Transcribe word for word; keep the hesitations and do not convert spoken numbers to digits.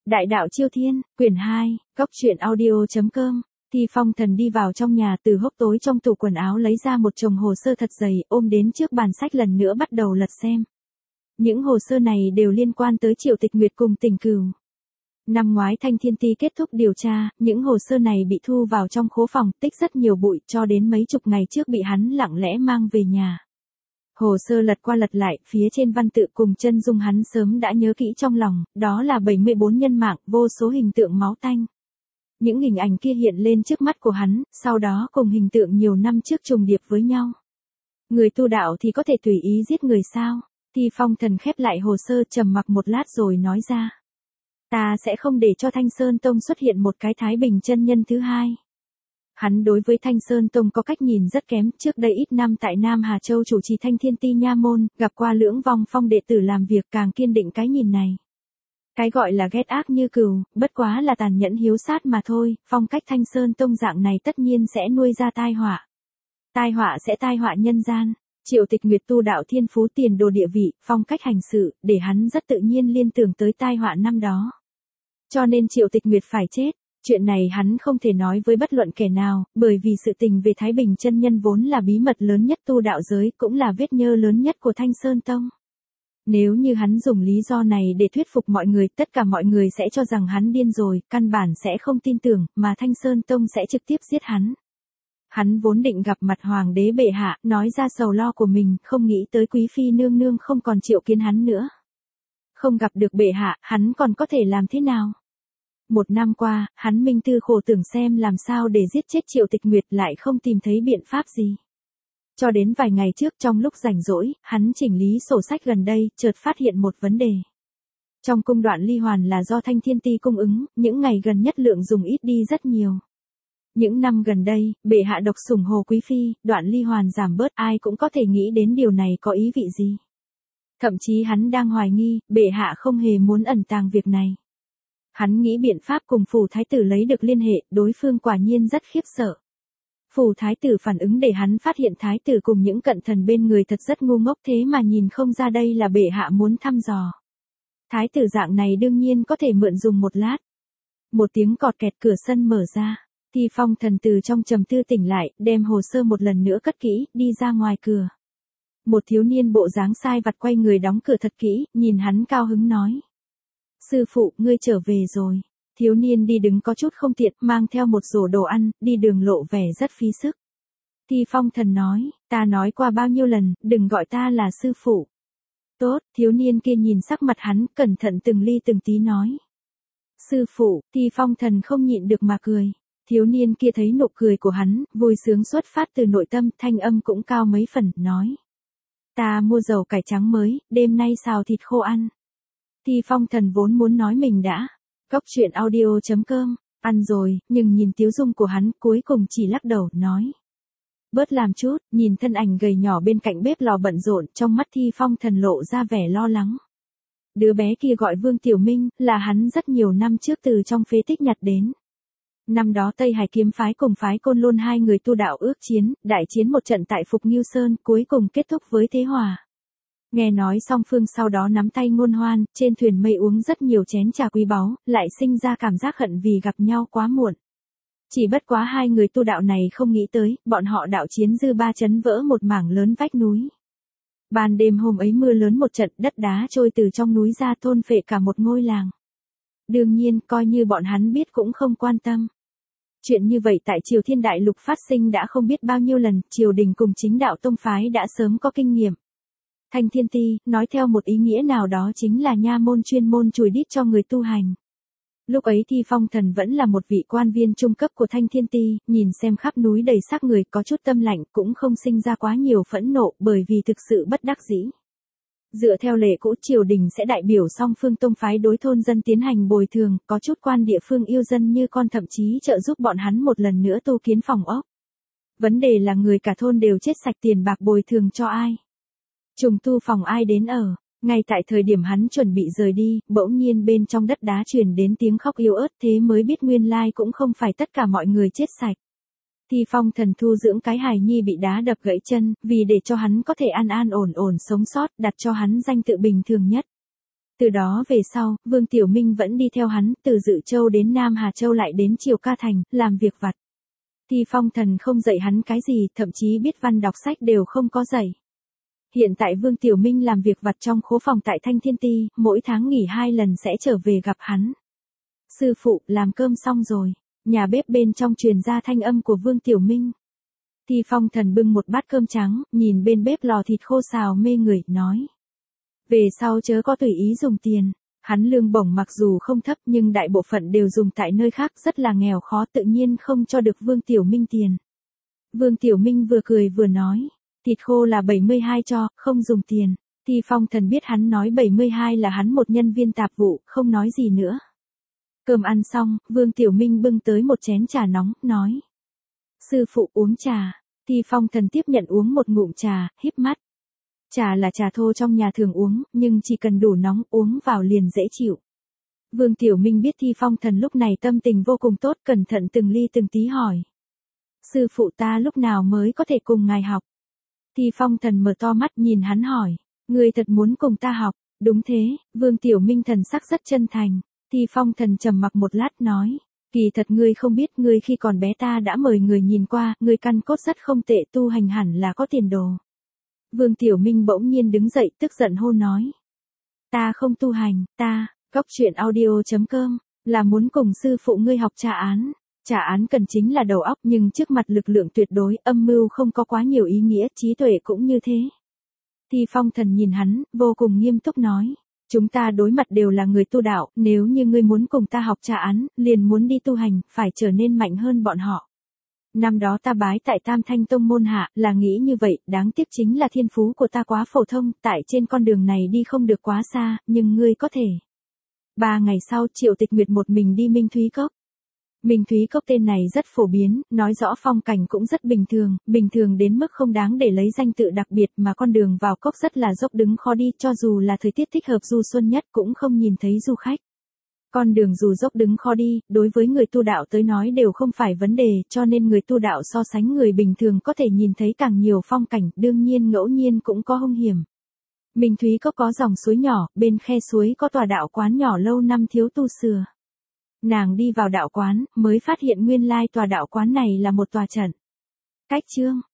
Đại đạo Chiêu Thiên, quyển hai, góc truyện audio.com. Thi Phong Thần đi vào trong nhà, từ hốc tối trong tủ quần áo lấy ra một chồng hồ sơ thật dày, ôm đến trước bàn sách lần nữa bắt đầu lật xem. Những hồ sơ này đều liên quan tới Triệu Tịch Nguyệt cùng Tình Cửu. Năm ngoái Thanh Thiên Ti kết thúc điều tra, những hồ sơ này bị thu vào trong khố phòng, tích rất nhiều bụi, cho đến mấy chục ngày trước bị hắn lặng lẽ mang về nhà. Hồ sơ lật qua lật lại, phía trên văn tự cùng chân dung hắn sớm đã nhớ kỹ trong lòng, đó là bảy mươi bốn nhân mạng, vô số hình tượng máu tanh. Những hình ảnh kia hiện lên trước mắt của hắn, sau đó cùng hình tượng nhiều năm trước trùng điệp với nhau. Người tu đạo thì có thể tùy ý giết người sao? Thi Phong Thần khép lại hồ sơ, trầm mặc một lát rồi nói ra. Ta sẽ không để cho Thanh Sơn Tông xuất hiện một cái Thái Bình chân nhân thứ hai. Hắn đối với Thanh Sơn Tông có cách nhìn rất kém, trước đây ít năm tại Nam Hà Châu chủ trì Thanh Thiên Ti nha môn, gặp qua Lưỡng Vong Phong đệ tử làm việc càng kiên định cái nhìn này. Cái gọi là ghét ác như cừu, bất quá là tàn nhẫn hiếu sát mà thôi, phong cách Thanh Sơn Tông dạng này tất nhiên sẽ nuôi ra tai họa. Tai họa sẽ tai họa nhân gian. Triệu Tịch Nguyệt tu đạo thiên phú tiền đồ địa vị, phong cách hành sự, để hắn rất tự nhiên liên tưởng tới tai họa năm đó. Cho nên Triệu Tịch Nguyệt phải chết. Chuyện này hắn không thể nói với bất luận kẻ nào, bởi vì sự tình về Thái Bình chân nhân vốn là bí mật lớn nhất tu đạo giới, cũng là vết nhơ lớn nhất của Thanh Sơn Tông. Nếu như hắn dùng lý do này để thuyết phục mọi người, tất cả mọi người sẽ cho rằng hắn điên rồi, căn bản sẽ không tin tưởng, mà Thanh Sơn Tông sẽ trực tiếp giết hắn. Hắn vốn định gặp mặt Hoàng đế bệ hạ, nói ra sầu lo của mình, không nghĩ tới Quý Phi nương nương không còn triệu kiến hắn nữa. Không gặp được bệ hạ, hắn còn có thể làm thế nào? Một năm qua, hắn minh tư khổ tưởng xem làm sao để giết chết Triệu Tịch Nguyệt, lại không tìm thấy biện pháp gì. Cho đến vài ngày trước trong lúc rảnh rỗi, hắn chỉnh lý sổ sách gần đây, chợt phát hiện một vấn đề. Trong cung Đoạn Ly Hoàn là do Thanh Thiên Ti cung ứng, những ngày gần nhất lượng dùng ít đi rất nhiều. Những năm gần đây, bệ hạ độc sủng Hồ Quý Phi, Đoạn Ly Hoàn giảm bớt, ai cũng có thể nghĩ đến điều này có ý vị gì. Thậm chí hắn đang hoài nghi, bệ hạ không hề muốn ẩn tàng việc này. Hắn nghĩ biện pháp cùng Phù Thái Tử lấy được liên hệ, đối phương quả nhiên rất khiếp sợ. Phù Thái Tử phản ứng để hắn phát hiện Thái Tử cùng những cận thần bên người thật rất ngu ngốc, thế mà nhìn không ra đây là bệ hạ muốn thăm dò. Thái Tử dạng này đương nhiên có thể mượn dùng một lát. Một tiếng cọt kẹt, cửa sân mở ra. Thi Phong Thần từ trong trầm tư tỉnh lại, đem hồ sơ một lần nữa cất kỹ, đi ra ngoài cửa. Một thiếu niên bộ dáng sai vặt quay người đóng cửa thật kỹ, nhìn hắn cao hứng nói. Sư phụ, ngươi trở về rồi. Thiếu niên đi đứng có chút không tiện, mang theo một rổ đồ ăn, đi đường lộ vẻ rất phí sức. Thi Phong Thần nói, ta nói qua bao nhiêu lần, đừng gọi ta là sư phụ. Tốt, thiếu niên kia nhìn sắc mặt hắn, cẩn thận từng ly từng tí nói. Sư phụ, Thi Phong Thần không nhịn được mà cười. Thiếu niên kia thấy nụ cười của hắn, vui sướng xuất phát từ nội tâm, thanh âm cũng cao mấy phần, nói. Ta mua dầu cải trắng mới, đêm nay xào thịt khô ăn. Thi Phong Thần vốn muốn nói mình đã. Góc truyện audio.com, ăn rồi, nhưng nhìn tiếu dung của hắn, cuối cùng chỉ lắc đầu, nói. Bớt làm chút, nhìn thân ảnh gầy nhỏ bên cạnh bếp lò bận rộn, trong mắt Thi Phong Thần lộ ra vẻ lo lắng. Đứa bé kia gọi Vương Tiểu Minh, là hắn rất nhiều năm trước từ trong phế tích nhặt đến. Năm đó Tây Hải kiếm phái cùng phái Côn Lôn hai người tu đạo ước chiến, đại chiến một trận tại Phục Ngưu Sơn, cuối cùng kết thúc với thế hòa. Nghe nói song phương sau đó nắm tay ngôn hoan, trên thuyền mây uống rất nhiều chén trà quý báu, lại sinh ra cảm giác hận vì gặp nhau quá muộn. Chỉ bất quá hai người tu đạo này không nghĩ tới, bọn họ đạo chiến dư ba chấn vỡ một mảng lớn vách núi. Ban đêm hôm ấy mưa lớn một trận, đất đá trôi từ trong núi ra thôn phệ cả một ngôi làng. Đương nhiên, coi như bọn hắn biết cũng không quan tâm. Chuyện như vậy tại Triều Thiên Đại Lục phát sinh đã không biết bao nhiêu lần, triều đình cùng chính đạo tông phái đã sớm có kinh nghiệm. Thanh Thiên Ti, nói theo một ý nghĩa nào đó chính là nha môn chuyên môn chùi đít cho người tu hành. Lúc ấy Thi Phong Thần vẫn là một vị quan viên trung cấp của Thanh Thiên Ti, nhìn xem khắp núi đầy xác người có chút tâm lạnh, cũng không sinh ra quá nhiều phẫn nộ, bởi vì thực sự bất đắc dĩ. Dựa theo lệ cũ, triều đình sẽ đại biểu song phương tông phái đối thôn dân tiến hành bồi thường, có chút quan địa phương yêu dân như con thậm chí trợ giúp bọn hắn một lần nữa tu kiến phòng ốc. Vấn đề là người cả thôn đều chết sạch, tiền bạc bồi thường cho ai? Trùng tu phòng ai đến ở? Ngay tại thời điểm hắn chuẩn bị rời đi, bỗng nhiên bên trong đất đá truyền đến tiếng khóc yếu ớt, thế mới biết nguyên lai cũng không phải tất cả mọi người chết sạch. Thi Phong Thần thu dưỡng cái hài nhi bị đá đập gãy chân, vì để cho hắn có thể an an ổn ổn sống sót, đặt cho hắn danh tự bình thường nhất. Từ đó về sau, Vương Tiểu Minh vẫn đi theo hắn, từ Dự Châu đến Nam Hà Châu lại đến Triều Ca Thành, làm việc vặt. Thi Phong Thần không dạy hắn cái gì, thậm chí biết văn đọc sách đều không có dạy. Hiện tại Vương Tiểu Minh làm việc vặt trong khố phòng tại Thanh Thiên Ti, mỗi tháng nghỉ hai lần sẽ trở về gặp hắn. Sư phụ, làm cơm xong rồi. Nhà bếp bên trong truyền ra thanh âm của Vương Tiểu Minh. Thi Phong Thần bưng một bát cơm trắng, nhìn bên bếp lò thịt khô xào mê người, nói. Về sau chớ có tùy ý dùng tiền. Hắn lương bổng mặc dù không thấp nhưng đại bộ phận đều dùng tại nơi khác, rất là nghèo khó, tự nhiên không cho được Vương Tiểu Minh tiền. Vương Tiểu Minh vừa cười vừa nói. Thịt khô là bảy mươi hai cho, không dùng tiền. Thi Phong Thần biết hắn nói bảy mươi hai là hắn một nhân viên tạp vụ, không nói gì nữa. Cơm ăn xong, Vương Tiểu Minh bưng tới một chén trà nóng, nói. Sư phụ uống trà. Thi Phong Thần tiếp nhận uống một ngụm trà, híp mắt. Trà là trà thô trong nhà thường uống, nhưng chỉ cần đủ nóng uống vào liền dễ chịu. Vương Tiểu Minh biết Thi Phong Thần lúc này tâm tình vô cùng tốt, cẩn thận từng ly từng tí hỏi. Sư phụ ta lúc nào mới có thể cùng ngài học? Thi Phong Thần mở to mắt nhìn hắn hỏi. Ngươi thật muốn cùng ta học? Đúng thế, Vương Tiểu Minh thần sắc rất chân thành. Thi Phong Thần trầm mặc một lát nói. Kỳ thật ngươi không biết, ngươi khi còn bé ta đã mời người nhìn qua, ngươi căn cốt rất không tệ, tu hành hẳn là có tiền đồ. Vương Tiểu Minh bỗng nhiên đứng dậy tức giận hô nói. Ta không tu hành, ta, Cóc Truyện Audio chấm com, là muốn cùng sư phụ ngươi học tra án. Trả án cần chính là đầu óc, nhưng trước mặt lực lượng tuyệt đối, âm mưu không có quá nhiều ý nghĩa, trí tuệ cũng như thế. Thi Phong Thần nhìn hắn, vô cùng nghiêm túc nói. Chúng ta đối mặt đều là người tu đạo, nếu như ngươi muốn cùng ta học trả án, liền muốn đi tu hành, phải trở nên mạnh hơn bọn họ. Năm đó ta bái tại Tam Thanh Tông môn hạ, là nghĩ như vậy, đáng tiếc chính là thiên phú của ta quá phổ thông, tại trên con đường này đi không được quá xa, nhưng ngươi có thể. Ba ngày sau, Triệu Tịch Nguyệt một mình đi Minh Thúy Cốc. Minh Thúy Cốc tên này rất phổ biến, nói rõ phong cảnh cũng rất bình thường, bình thường đến mức không đáng để lấy danh tự đặc biệt, mà con đường vào cốc rất là dốc đứng khó đi, cho dù là thời tiết thích hợp du xuân nhất cũng không nhìn thấy du khách. Con đường dù dốc đứng khó đi, đối với người tu đạo tới nói đều không phải vấn đề, cho nên người tu đạo so sánh người bình thường có thể nhìn thấy càng nhiều phong cảnh, đương nhiên ngẫu nhiên cũng có hung hiểm. Minh Thúy Cốc có dòng suối nhỏ, bên khe suối có tòa đạo quán nhỏ lâu năm thiếu tu sửa. Nàng đi vào đạo quán, mới phát hiện nguyên lai tòa đạo quán này là một tòa trận. Cách chương